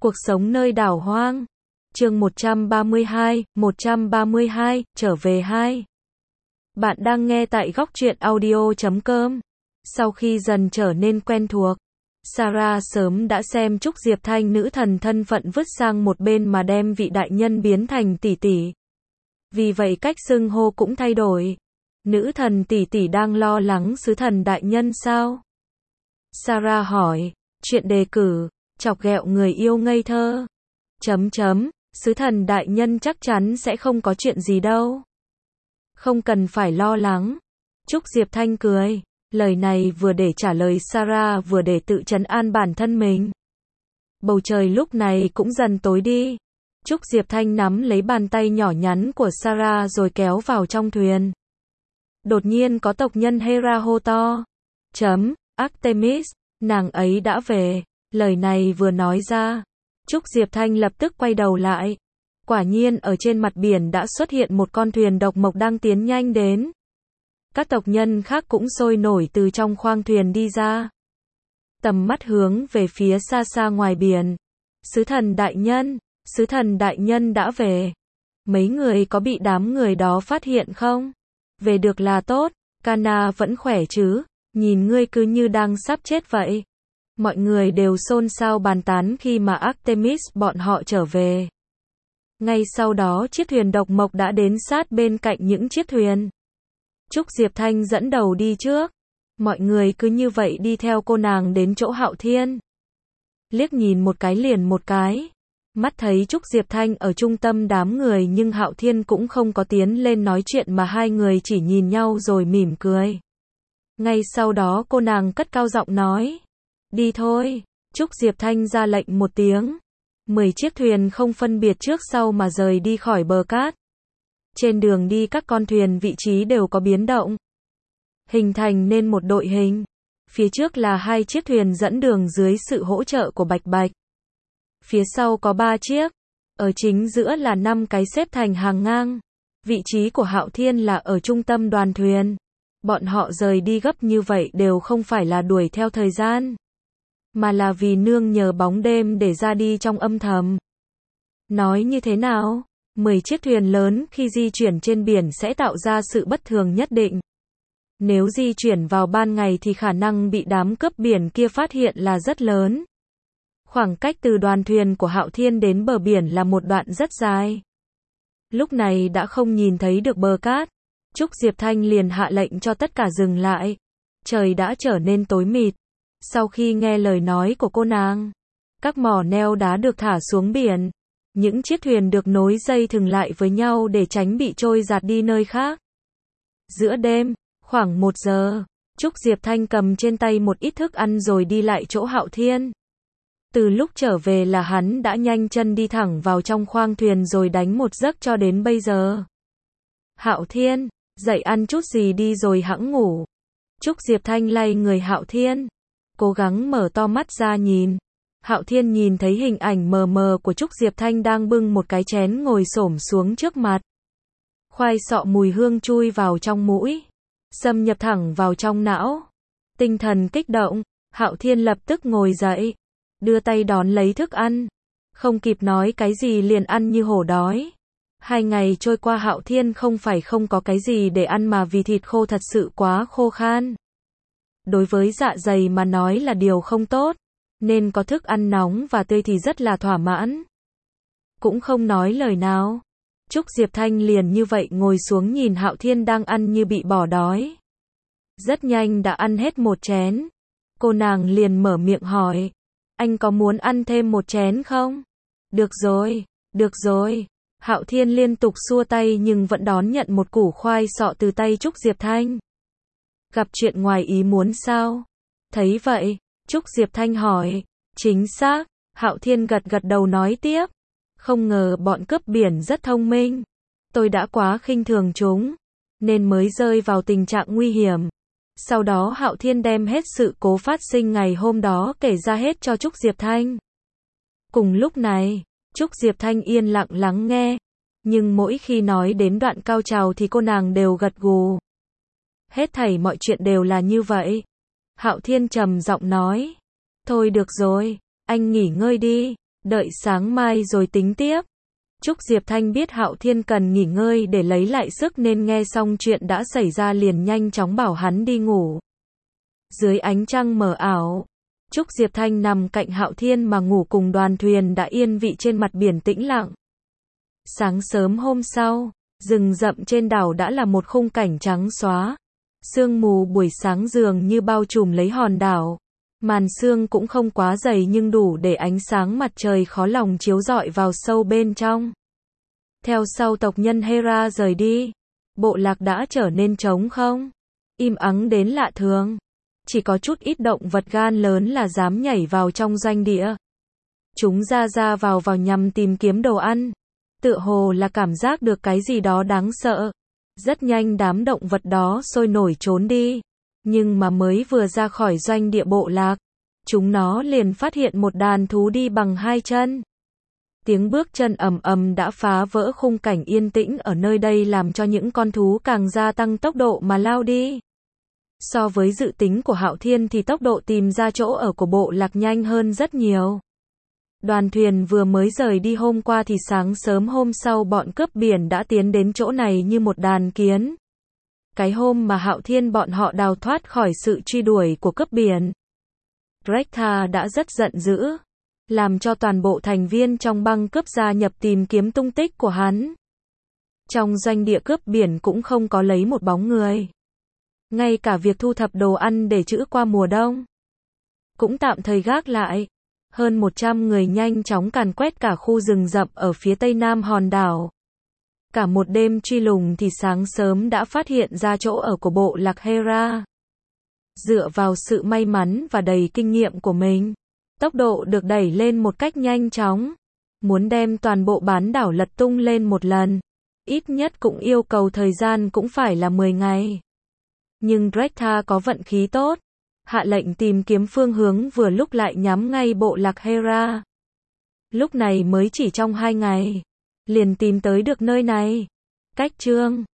Cuộc sống nơi đảo hoang. Chương 132, trở về 2. Bạn đang nghe tại góc truyện audio.com. Sau khi dần trở nên quen thuộc, Sarah sớm đã xem Trúc Diệp Thanh nữ thần thân phận vứt sang một bên mà đem vị đại nhân biến thành tỷ tỷ. Vì vậy cách xưng hô cũng thay đổi. Nữ thần tỷ tỷ đang lo lắng sứ thần đại nhân sao? Sarah hỏi, chuyện đề cử, chọc ghẹo người yêu ngây thơ. Sứ thần đại nhân chắc chắn sẽ không có chuyện gì đâu. Không cần phải lo lắng. Trúc Diệp Thanh cười. Lời này vừa để trả lời Sarah vừa để tự trấn an bản thân mình. Bầu trời lúc này cũng dần tối đi. Trúc Diệp Thanh nắm lấy bàn tay nhỏ nhắn của Sarah rồi kéo vào trong thuyền. Đột nhiên có tộc nhân Hera hô to. Artemis, nàng ấy đã về. Lời này vừa nói ra, Trúc Diệp Thanh lập tức quay đầu lại. Quả nhiên ở trên mặt biển đã xuất hiện một con thuyền độc mộc đang tiến nhanh đến. Các tộc nhân khác cũng sôi nổi từ trong khoang thuyền đi ra. Tầm mắt hướng về phía xa xa ngoài biển. Sứ thần đại nhân đã về. Mấy người có bị đám người đó phát hiện không? Về được là tốt, Kana vẫn khỏe chứ, nhìn ngươi cứ như đang sắp chết vậy. Mọi người đều xôn xao bàn tán khi mà Artemis bọn họ trở về. Ngay sau đó chiếc thuyền độc mộc đã đến sát bên cạnh những chiếc thuyền. Trúc Diệp Thanh dẫn đầu đi trước. Mọi người cứ như vậy đi theo cô nàng đến chỗ Hạo Thiên. Liếc nhìn một cái liền một cái. Mắt thấy Trúc Diệp Thanh ở trung tâm đám người nhưng Hạo Thiên cũng không có tiến lên nói chuyện mà hai người chỉ nhìn nhau rồi mỉm cười. Ngay sau đó cô nàng cất cao giọng nói. Đi thôi. Trúc Diệp Thanh ra lệnh một tiếng. 10 chiếc thuyền không phân biệt trước sau mà rời đi khỏi bờ cát. Trên đường đi các con thuyền vị trí đều có biến động, hình thành nên một đội hình. Phía trước là 2 chiếc thuyền dẫn đường dưới sự hỗ trợ của Bạch Bạch. Phía sau có 3 chiếc. Ở chính giữa là 5 cái xếp thành hàng ngang. Vị trí của Hạo Thiên là ở trung tâm đoàn thuyền. Bọn họ rời đi gấp như vậy đều không phải là đuổi theo thời gian, mà là vì nương nhờ bóng đêm để ra đi trong âm thầm. Nói như thế nào? 10 chiếc thuyền lớn khi di chuyển trên biển sẽ tạo ra sự bất thường nhất định. Nếu di chuyển vào ban ngày thì khả năng bị đám cướp biển kia phát hiện là rất lớn. Khoảng cách từ đoàn thuyền của Hạo Thiên đến bờ biển là một đoạn rất dài. Lúc này đã không nhìn thấy được bờ cát. Trúc Diệp Thanh liền hạ lệnh cho tất cả dừng lại. Trời đã trở nên tối mịt. Sau khi nghe lời nói của cô nàng, các mỏ neo đá được thả xuống biển. Những chiếc thuyền được nối dây thừng lại với nhau để tránh bị trôi dạt đi nơi khác. Giữa đêm, khoảng 1 giờ, Trúc Diệp Thanh cầm trên tay một ít thức ăn rồi đi lại chỗ Hạo Thiên. Từ lúc trở về là hắn đã nhanh chân đi thẳng vào trong khoang thuyền rồi đánh một giấc cho đến bây giờ. Hạo Thiên, dậy ăn chút gì đi rồi hẵng ngủ. Trúc Diệp Thanh lay người Hạo Thiên, cố gắng mở to mắt ra nhìn. Hạo Thiên nhìn thấy hình ảnh mờ mờ của Trúc Diệp Thanh đang bưng một cái chén ngồi xổm xuống trước mặt. Khoai sọ mùi hương chui vào trong mũi, xâm nhập thẳng vào trong não. Tinh thần kích động, Hạo Thiên lập tức ngồi dậy, đưa tay đón lấy thức ăn. Không kịp nói cái gì liền ăn như hổ đói. 2 ngày trôi qua Hạo Thiên không phải không có cái gì để ăn mà vì thịt khô thật sự quá khô khan. Đối với dạ dày mà nói là điều không tốt. Nên có thức ăn nóng và tươi thì rất là thỏa mãn. Cũng không nói lời nào. Trúc Diệp Thanh liền như vậy ngồi xuống nhìn Hạo Thiên đang ăn như bị bỏ đói. Rất nhanh đã ăn hết một chén. Cô nàng liền mở miệng hỏi. Anh có muốn ăn thêm một chén không? Được rồi. Hạo Thiên liên tục xua tay nhưng vẫn đón nhận một củ khoai sọ từ tay Trúc Diệp Thanh. Gặp chuyện ngoài ý muốn sao? Thấy vậy, Trúc Diệp Thanh hỏi. Chính xác, Hạo Thiên gật gật đầu nói tiếp. Không ngờ bọn cướp biển rất thông minh. Tôi đã quá khinh thường chúng, nên mới rơi vào tình trạng nguy hiểm. Sau đó Hạo Thiên đem hết sự cố phát sinh ngày hôm đó kể ra hết cho Trúc Diệp Thanh. Cùng lúc này, Trúc Diệp Thanh yên lặng lắng nghe. Nhưng mỗi khi nói đến đoạn cao trào thì cô nàng đều gật gù. Hết thảy mọi chuyện đều là như vậy. Hạo Thiên trầm giọng nói. Thôi được rồi, anh nghỉ ngơi đi. Đợi sáng mai rồi tính tiếp. Trúc Diệp Thanh biết Hạo Thiên cần nghỉ ngơi để lấy lại sức nên nghe xong chuyện đã xảy ra liền nhanh chóng bảo hắn đi ngủ. Dưới ánh trăng mờ ảo, Trúc Diệp Thanh nằm cạnh Hạo Thiên mà ngủ cùng Đoàn Thuyền đã yên vị trên mặt biển tĩnh lặng. Sáng sớm hôm sau, rừng rậm trên đảo đã là một khung cảnh trắng xóa. Sương mù buổi sáng dường như bao trùm lấy hòn đảo. Màn sương cũng không quá dày nhưng đủ để ánh sáng mặt trời khó lòng chiếu rọi vào sâu bên trong. Theo sau tộc nhân Hera rời đi, bộ lạc đã trở nên trống không, im ắng đến lạ thường. Chỉ có chút ít động vật gan lớn là dám nhảy vào trong doanh địa. Chúng ra vào nhằm tìm kiếm đồ ăn. Tựa hồ là cảm giác được cái gì đó đáng sợ. Rất nhanh đám động vật đó sôi nổi trốn đi. Nhưng mà mới vừa ra khỏi doanh địa bộ lạc, chúng nó liền phát hiện một đàn thú đi bằng hai chân. Tiếng bước chân ầm ầm đã phá vỡ khung cảnh yên tĩnh ở nơi đây làm cho những con thú càng gia tăng tốc độ mà lao đi. So với dự tính của Hạo Thiên thì tốc độ tìm ra chỗ ở của bộ lạc nhanh hơn rất nhiều. Đoàn Thuyền vừa mới rời đi hôm qua thì sáng sớm hôm sau bọn cướp biển đã tiến đến chỗ này như một đàn kiến. Cái hôm mà Hạo Thiên bọn họ đào thoát khỏi sự truy đuổi của cướp biển, Rekha đã rất giận dữ, làm cho toàn bộ thành viên trong băng cướp gia nhập tìm kiếm tung tích của hắn. Trong doanh địa cướp biển cũng không có lấy một bóng người. Ngay cả việc thu thập đồ ăn để trữ qua mùa đông cũng tạm thời gác lại. Hơn 100 người nhanh chóng càn quét cả khu rừng rậm ở phía tây nam hòn đảo. Cả một đêm truy lùng thì sáng sớm đã phát hiện ra chỗ ở của bộ lạc Hera. Dựa vào sự may mắn và đầy kinh nghiệm của mình, tốc độ được đẩy lên một cách nhanh chóng. Muốn đem toàn bộ bán đảo lật tung lên một lần, ít nhất cũng yêu cầu thời gian cũng phải là 10 ngày. Nhưng Rekha có vận khí tốt, hạ lệnh tìm kiếm phương hướng vừa lúc lại nhắm ngay bộ lạc Hera. Lúc này mới chỉ trong 2 ngày, liền tìm tới được nơi này. Cách chương